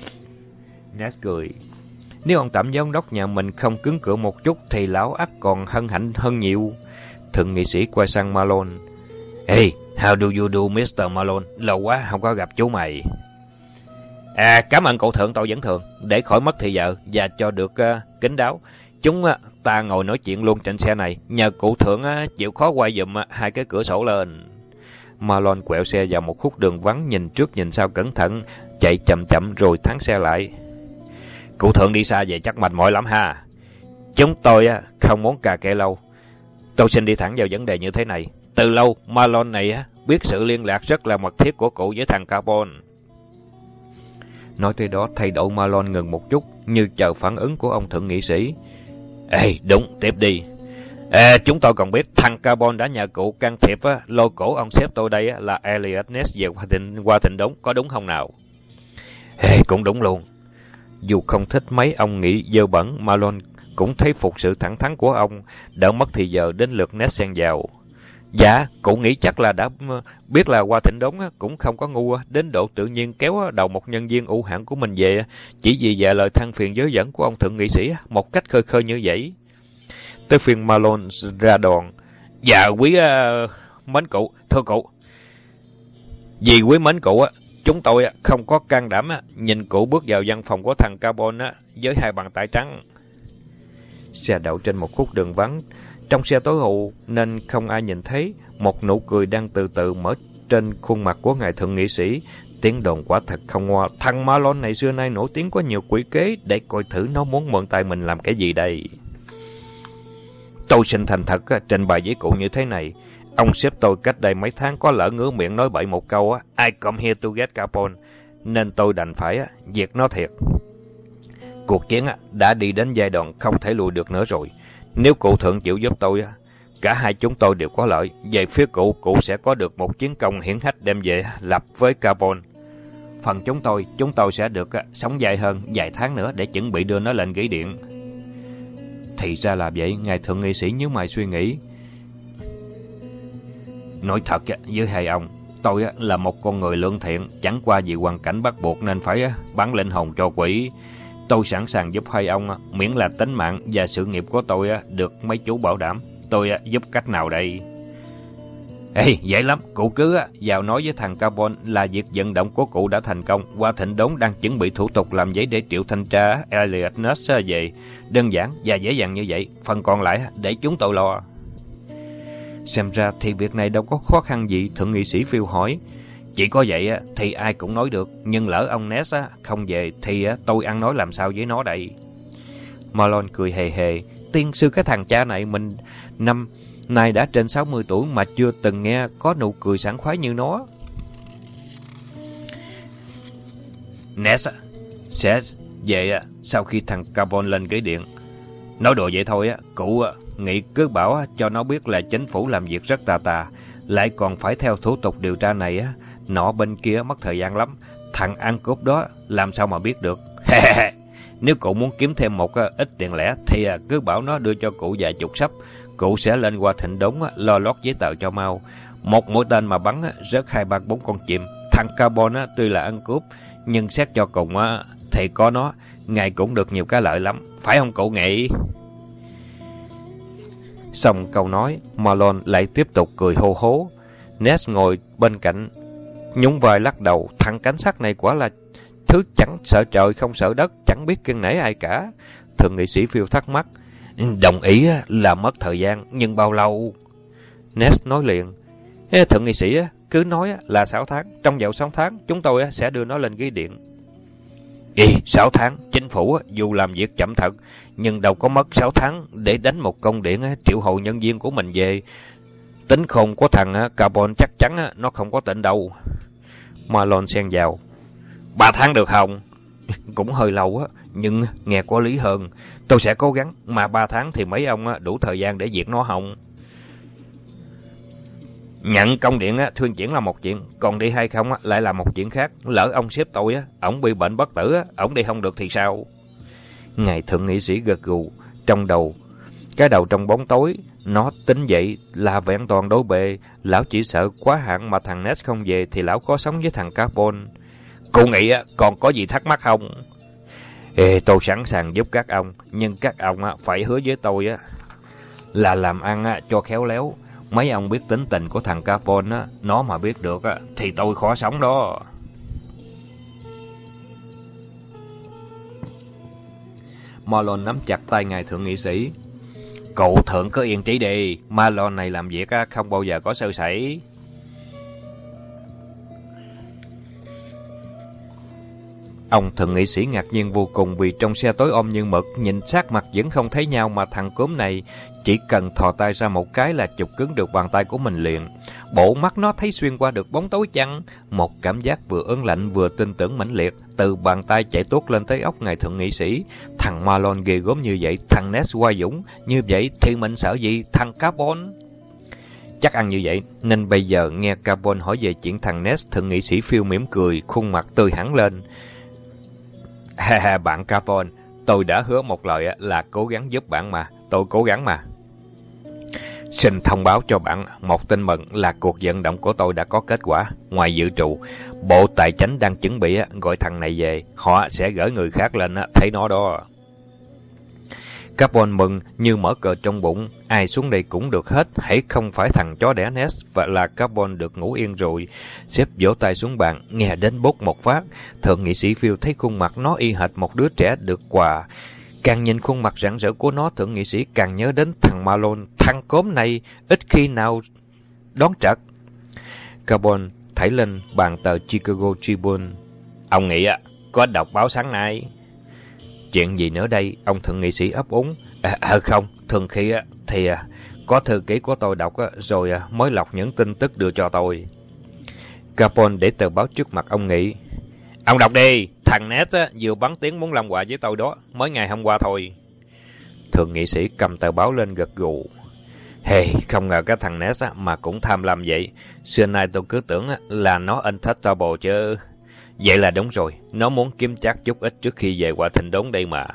Ness cười. Nếu ông tạm giám đốc nhà mình không cứng cựa một chút thì lão ắt còn hân hạnh hơn nhiều. Thượng nghị sĩ quay sang Malone. Hey, how do you do, mister Malone? Lâu quá không có gặp chú mày. À, cảm ơn cậu thượng, tôi vẫn thường. Để khỏi mất thì giờ và cho được uh, kín đáo. Chúng uh, ta ngồi nói chuyện luôn trên xe này. Nhờ cụ thượng uh, chịu khó quay giùm uh, hai cái cửa sổ lên. Malone quẹo xe vào một khúc đường vắng, nhìn trước nhìn sau cẩn thận, chạy chậm chậm rồi thắng xe lại. Cụ thượng đi xa về chắc mệt mỏi lắm ha. Chúng tôi uh, không muốn cà kệ lâu. Tôi xin đi thẳng vào vấn đề như thế này. Từ lâu, Malone này uh, biết sự liên lạc rất là mật thiết của cụ với thằng Carbon. Nói tới đó, thay đổi Malone ngừng một chút, như chờ phản ứng của ông thượng nghị sĩ. Ê, đúng, tiếp đi. À, chúng tôi còn biết thằng Carbon đã nhờ cụ can thiệp á, lôi cổ ông sếp tôi đây á, là Elliot Ness về qua thịnh, qua thịnh đống, có đúng không nào? Ê, cũng đúng luôn. Dù không thích mấy ông nghĩ dơ bẩn, Malone cũng thấy phục sự thẳng thắn của ông, đỡ mất thì giờ đến lượt Ness xen vào. Dạ, cụ nghĩ chắc là đã biết là qua thịnh đống cũng không có ngu đến độ tự nhiên kéo đầu một nhân viên ưu hãn của mình về, chỉ vì dạ lời than phiền dớ dẫn của ông thượng nghị sĩ một cách khơi khơi như vậy. Tới phiên Malone ra đòn. Dạ, quý uh, mến cụ, thưa cụ. Vì quý mến cụ, chúng tôi không có can đảm nhìn cụ bước vào văn phòng của thằng Carbon với hai bàn tay trắng. Xe đậu trên một khúc đường vắng. Trong xe tối hù nên không ai nhìn thấy, một nụ cười đang từ từ mở trên khuôn mặt của ngài thượng nghị sĩ. Tiếng đồn quả thật không ngoa, thằng Malone này xưa nay nổi tiếng có nhiều quỷ kế, để coi thử nó muốn mượn tay mình làm cái gì đây. Tôi xin thành thật trình bày với cụ như thế này. Ông sếp tôi cách đây mấy tháng có lỡ ngứa miệng nói bậy một câu I come here to get Carbon, nên tôi đành phải diệt nó thiệt. Cuộc chiến đã đi đến giai đoạn không thể lùi được nữa rồi. Nếu cụ thượng chịu giúp tôi, cả hai chúng tôi đều có lợi. Về phía cụ, cụ sẽ có được một chiến công hiển hách đem về lập với Carbon. Phần chúng tôi, chúng tôi sẽ được sống dài hơn vài tháng nữa để chuẩn bị đưa nó lên gỉ điện. Thì ra là vậy, ngài thượng nghị sĩ nhíu mày suy nghĩ. Nói thật với hai ông, tôi là một con người lương thiện, chẳng qua vì hoàn cảnh bắt buộc nên phải bán linh hồn cho quỷ. Tôi sẵn sàng giúp hai ông, miễn là tính mạng và sự nghiệp của tôi được mấy chú bảo đảm. Tôi giúp cách nào đây? Ê, dễ lắm, cụ cứ vào nói với thằng Carbon là việc vận động của cụ đã thành công. Qua thịnh đốn đang chuẩn bị thủ tục làm giấy để triệu thanh tra Elliot Ness về. Đơn giản và dễ dàng như vậy, phần còn lại để chúng tôi lo. Xem ra thì việc này đâu có khó khăn gì, thượng nghị sĩ Phil hỏi. Chỉ có vậy thì ai cũng nói được, nhưng lỡ ông Ness không về thì tôi ăn nói làm sao với nó đây? Malone cười hề hề. Tiên sư cái thằng cha này mình năm nay đã trên sáu mươi tuổi mà chưa từng nghe có nụ cười sảng khoái như nó. Ness sẽ về sau khi thằng Carbon lên gửi điện. Nói đùa vậy thôi, cụ nghĩ cứ bảo cho nó biết là chính phủ làm việc rất tà tà, lại còn phải theo thủ tục điều tra này á, nọ bên kia mất thời gian lắm. Thằng ăn cướp đó làm sao mà biết được. Nếu cụ muốn kiếm thêm một ít tiền lẻ thì cứ bảo nó đưa cho cụ vài chục sắp. Cụ sẽ lên qua thịnh đống lo lót giấy tờ cho mau. Một mũi tên mà bắn rớt hai ba bốn con chim. Thằng Carbon tuy là ăn cướp, nhưng xét cho cùng thì có nó, ngài cũng được nhiều cái lợi lắm. Phải không cụ nghĩ? Xong câu nói, Malone lại tiếp tục cười hô hố. Ness ngồi bên cạnh nhún vai lắc đầu. Thằng cảnh sát này quả là thứ chẳng sợ trời không sợ đất, chẳng biết kiêng nể ai cả. Thượng nghị sĩ Phil thắc mắc. Đồng ý là mất thời gian, nhưng bao lâu? Ness nói liền. Thượng nghị sĩ cứ nói là sáu tháng. Trong vòng sáu tháng, chúng tôi sẽ đưa nó lên ghi điện. Ý, sáu tháng, chính phủ dù làm việc chậm thật, nhưng đâu có mất sáu tháng để đánh một công điện triệu hồi nhân viên của mình về. Tính khôn của thằng Carbon chắc chắn nó không có tịnh đâu. Marlon xen vào. Ba tháng được không? Cũng hơi lâu á, nhưng nghe có lý hơn. Tôi sẽ cố gắng, mà ba tháng thì mấy ông đủ thời gian để diệt nó không? Nhận công điện thuyên chuyển là một chuyện, còn đi hay không lại là một chuyện khác. Lỡ ông sếp tôi ổng bị bệnh bất tử, ổng đi không được thì sao? Ngài thượng nghị sĩ gật gù, trong đầu, cái đầu trong bóng tối, nó tính vậy là vẹn toàn đối bề. Lão chỉ sợ quá hạn mà thằng Ness không về thì lão khó sống với thằng Carbon. Cô nghĩ còn có gì thắc mắc không? Ê, tôi sẵn sàng giúp các ông, nhưng các ông phải hứa với tôi là làm ăn cho khéo léo. Mấy ông biết tính tình của thằng Carbon á, nó mà biết được á, thì tôi khó sống đó. Marlon nắm chặt tay ngài thượng nghị sĩ. Cậu thượng cứ yên trí đi, Marlon này làm việc á, không bao giờ có sơ sẩy. Ông thượng nghị sĩ ngạc nhiên vô cùng vì trong xe tối om như mực, nhìn sát mặt vẫn không thấy nhau mà thằng cốm này chỉ cần thò tay ra một cái là chụp cứng được bàn tay của mình liền. Bộ mắt nó thấy xuyên qua được bóng tối chăng? Một cảm giác vừa ớn lạnh vừa tin tưởng mãnh liệt từ bàn tay chạy tuốt lên tới óc ngài thượng nghị sĩ. Thằng Marlon ghê gớm như vậy, thằng Ness oai dũng như vậy thì mình sợ gì thằng Carbon? Chắc ăn như vậy nên bây giờ nghe Carbon hỏi về chuyện thằng Ness, thượng nghị sĩ Phil mỉm cười, khuôn mặt tươi hẳn lên. Ha ha, bạn Carbon, tôi đã hứa một lời là cố gắng giúp bạn mà, tôi cố gắng mà. Xin thông báo cho bạn một tin mừng là cuộc vận động của tôi đã có kết quả. Ngoài dự trù, Bộ Tài chính đang chuẩn bị gọi thằng này về, họ sẽ gửi người khác lên thấy nó đó. Carbon mừng như mở cờ trong bụng, ai xuống đây cũng được hết, hãy không phải thằng chó đẻ Ness, và là Carbon được ngủ yên rồi. Sếp vỗ tay xuống bàn, nghe đến bút một phát. Thượng nghị sĩ Phil thấy khuôn mặt nó y hệt một đứa trẻ được quà. Càng nhìn khuôn mặt rạng rỡ của nó, thượng nghị sĩ càng nhớ đến thằng Marlon, thằng cốm này ít khi nào đón trật. Carbon thảy lên bàn tờ Chicago Tribune. Ông nghĩ ạ, có đọc báo sáng nay? Chuyện gì nữa đây? Ông thượng nghị sĩ ấp úng. À, à không, thường khi thì à, có thư ký của tôi đọc rồi mới lọc những tin tức đưa cho tôi. Carbon để tờ báo trước mặt ông nghị. Ông đọc đi, thằng Ness vừa bắn tiếng muốn làm quà với tôi đó, mới ngày hôm qua thôi. Thượng nghị sĩ cầm tờ báo lên gật gù. Hey, không ngờ cái thằng Ness mà cũng tham lam vậy. Xưa nay tôi cứ tưởng là nó untouchable chứ. Vậy là đúng rồi, nó muốn kiếm chắc chút ít trước khi về Washington đây mà.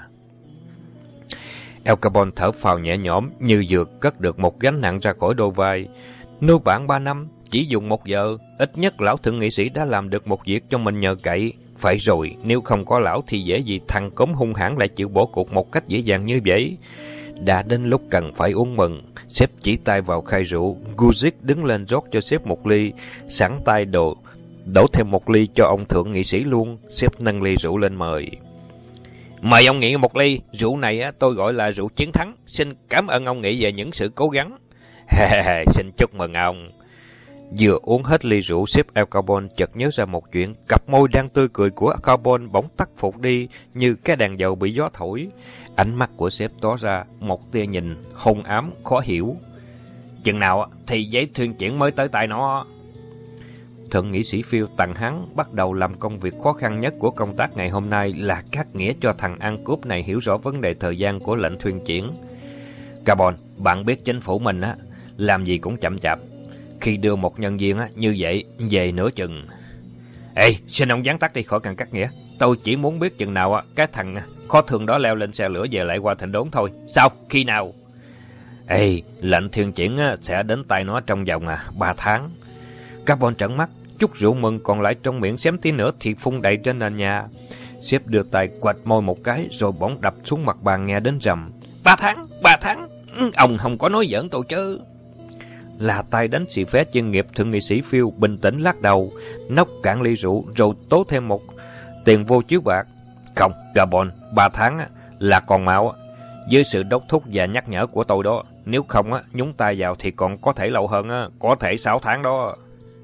El Carbon thở phào nhẹ nhõm như vừa cất được một gánh nặng ra khỏi đôi vai. Nuôi bạn ba năm, chỉ dùng một giờ, ít nhất lão thượng nghị sĩ đã làm được một việc cho mình nhờ cậy. Phải rồi, nếu không có lão thì dễ gì thằng cốm hung hãn lại chịu bỏ cuộc một cách dễ dàng như vậy. Đã đến lúc cần phải uống mừng. Sếp chỉ tay vào khay rượu. Guzik đứng lên rót cho sếp một ly, sẵn tay đồ đổ thêm một ly cho ông thượng nghị sĩ luôn. Sếp nâng ly rượu lên mời. Mời ông nghị một ly. Rượu này á, tôi gọi là rượu chiến thắng. Xin cảm ơn ông nghị về những sự cố gắng. Xin chúc mừng ông. Vừa uống hết ly rượu, sếp El Carbon chợt nhớ ra một chuyện. Cặp môi đang tươi cười của Carbon bỗng tắt phục đi như cái đèn dầu bị gió thổi. Ánh mắt của sếp tỏ ra một tia nhìn hung ám khó hiểu. Chừng nào thì giấy thuyên chuyển mới tới tay nó? Thượng nghị sĩ Phil tặng hắn bắt đầu làm công việc khó khăn nhất của công tác ngày hôm nay là cắt nghĩa cho thằng ăn cướp này hiểu rõ vấn đề thời gian của lệnh thuyên chuyển. Carbon, bạn biết chính phủ mình á làm gì cũng chậm chạp. Khi đưa một nhân viên á như vậy về nửa chừng. Ê, xin ông gián tắt đi khỏi cần cắt nghĩa. Tôi chỉ muốn biết chừng nào á cái thằng khó thương đó leo lên xe lửa về lại qua thành đốn thôi. Sao? Khi nào? Ê, lệnh thuyên chuyển á sẽ đến tay nó trong vòng à ba tháng. Carbon trợn mắt, chút rượu mừng còn lại trong miệng xém tí nữa thì phun đầy trên nền nhà. Sếp đưa tay quạch môi một cái rồi bỗng đập xuống mặt bàn nghe đến rầm. Ba tháng, ba tháng, ông không có nói giỡn tôi chứ. Là tay đánh xì phé chuyên nghiệp, thượng nghị sĩ Phil bình tĩnh lắc đầu, nốc cạn ly rượu rồi tố thêm một tiền vô chiếu bạc. Không, Carbon, ba tháng là còn mạo. Dưới sự đốc thúc và nhắc nhở của tôi đó, nếu không á, nhúng tay vào thì còn có thể lâu hơn á, có thể sáu tháng đó.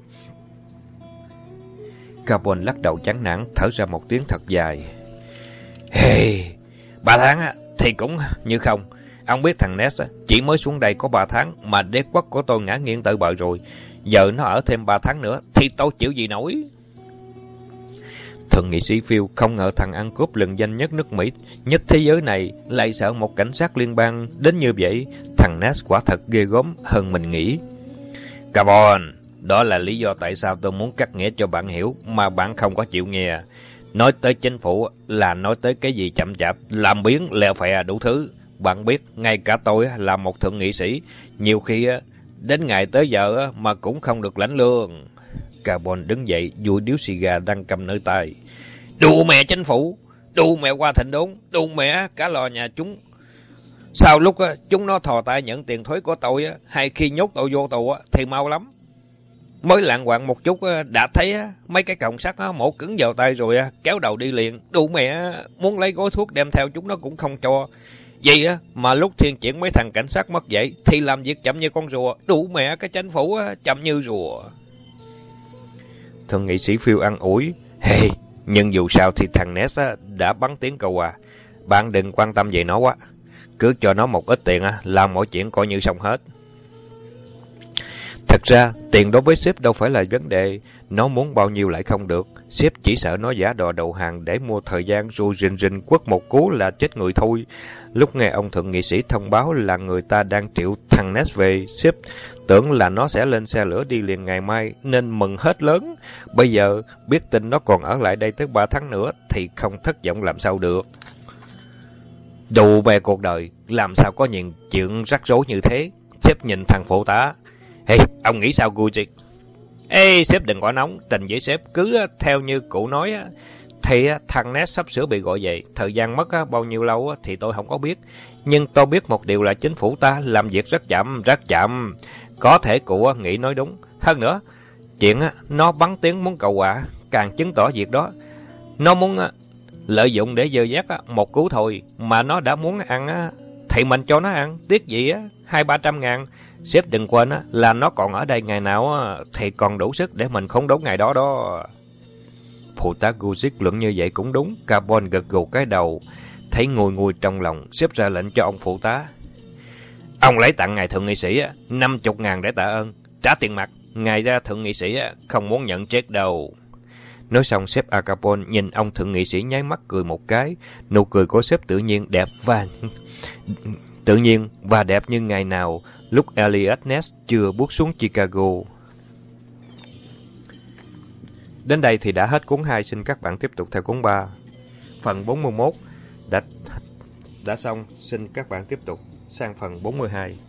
Carbon lắc đầu chán nản, thở ra một tiếng thật dài. Hey, ba tháng á, thì cũng như không. Ông biết thằng Ness á, chỉ mới xuống đây có ba tháng mà đế quốc của tôi ngã nghiêng tự bờ rồi. Giờ nó ở thêm ba tháng nữa thì tôi chịu gì nổi. Thượng nghị sĩ Phil không ngờ thằng ăn cướp lừng danh nhất nước Mỹ, nhất thế giới này lại sợ một cảnh sát liên bang đến như vậy. Thằng Ness quả thật ghê gớm hơn mình nghĩ. Carbon, đó là lý do tại sao tôi muốn cắt nghĩa cho bạn hiểu mà bạn không có chịu nghe. Nói tới chính phủ là nói tới cái gì chậm chạp, làm biến, leo phè đủ thứ. Bạn biết, ngay cả tôi là một thượng nghị sĩ, nhiều khi đến ngày tới giờ mà cũng không được lãnh lương. Carbon đứng dậy, dụi điếu xì gà đang cầm nơi tay. Đù mẹ chính phủ, đù mẹ qua thịnh đốn, đù mẹ cả lò nhà chúng. Sau lúc chúng nó thò tay nhận tiền thuế của tôi, hay khi nhốt tôi vô tù thì mau lắm. Mới lạng quạng một chút đã thấy mấy cái cọng sắt mổ cứng vào tay rồi kéo đầu đi liền. Đù mẹ muốn lấy gói thuốc đem theo chúng nó cũng không cho. Vậy mà lúc thiên chuyển mấy thằng cảnh sát mất dậy thì làm việc chậm như con rùa. Đủ mẹ cái chính phủ chậm như rùa. Thượng nghị sĩ Phil ăn ủi. Hey, nhưng dù sao thì thằng Ness đã bắn tiếng cầu à. Bạn đừng quan tâm về nó quá. Cứ cho nó một ít tiền làm mọi chuyện coi như xong hết. Thật ra, tiền đối với sếp đâu phải là vấn đề. Nó muốn bao nhiêu lại không được. Sếp chỉ sợ nó giả đò đầu hàng để mua thời gian rồi rình rình quất một cú là chết người thôi. Lúc nghe ông thượng nghị sĩ thông báo là người ta đang triệu thằng Ness về, sếp tưởng là nó sẽ lên xe lửa đi liền ngày mai nên mừng hết lớn. Bây giờ biết tin nó còn ở lại đây tới ba tháng nữa thì không thất vọng làm sao được. Đủ bè cuộc đời, làm sao có những chuyện rắc rối như thế. Sếp nhìn thằng phụ tá. Hey, ông nghĩ sao Gucci? Ê, sếp đừng có nóng, tình với sếp cứ theo như cụ nói thì thằng Ness sắp sửa bị gọi về. Thời gian mất bao nhiêu lâu thì tôi không có biết. Nhưng tôi biết một điều là chính phủ ta làm việc rất chậm, rất chậm. Có thể cụ nghĩ nói đúng. Hơn nữa, chuyện nó bắn tiếng muốn cầu quạ càng chứng tỏ việc đó. Nó muốn lợi dụng để dơ dắt một cú thôi. Mà nó đã muốn ăn thì mình cho nó ăn. Tiếc gì á, hai ba trăm ngàn. Sếp đừng quên là nó còn ở đây ngày nào thì còn đủ sức để mình khống đốn ngày đó đó. Phụ tá Guzik luận như vậy cũng đúng. Carbon gật gù cái đầu. Thấy ngùi ngùi trong lòng, sếp ra lệnh cho ông phụ tá. Ông lấy tặng ngài thượng nghị sĩ năm mươi ngàn để tạ ơn. Trả tiền mặt. Ngài ra thượng nghị sĩ không muốn nhận chết đâu. Nói xong sếp Al Capone nhìn ông thượng nghị sĩ nháy mắt cười một cái. Nụ cười của sếp tự nhiên đẹp và tự nhiên và đẹp như ngày nào lúc Eliot Ness chưa bước xuống Chicago. Đến đây thì đã hết cuốn hai, xin các bạn tiếp tục theo cuốn ba. Phần bốn mươi mốt đã đã xong, xin các bạn tiếp tục sang phần bốn mươi hai.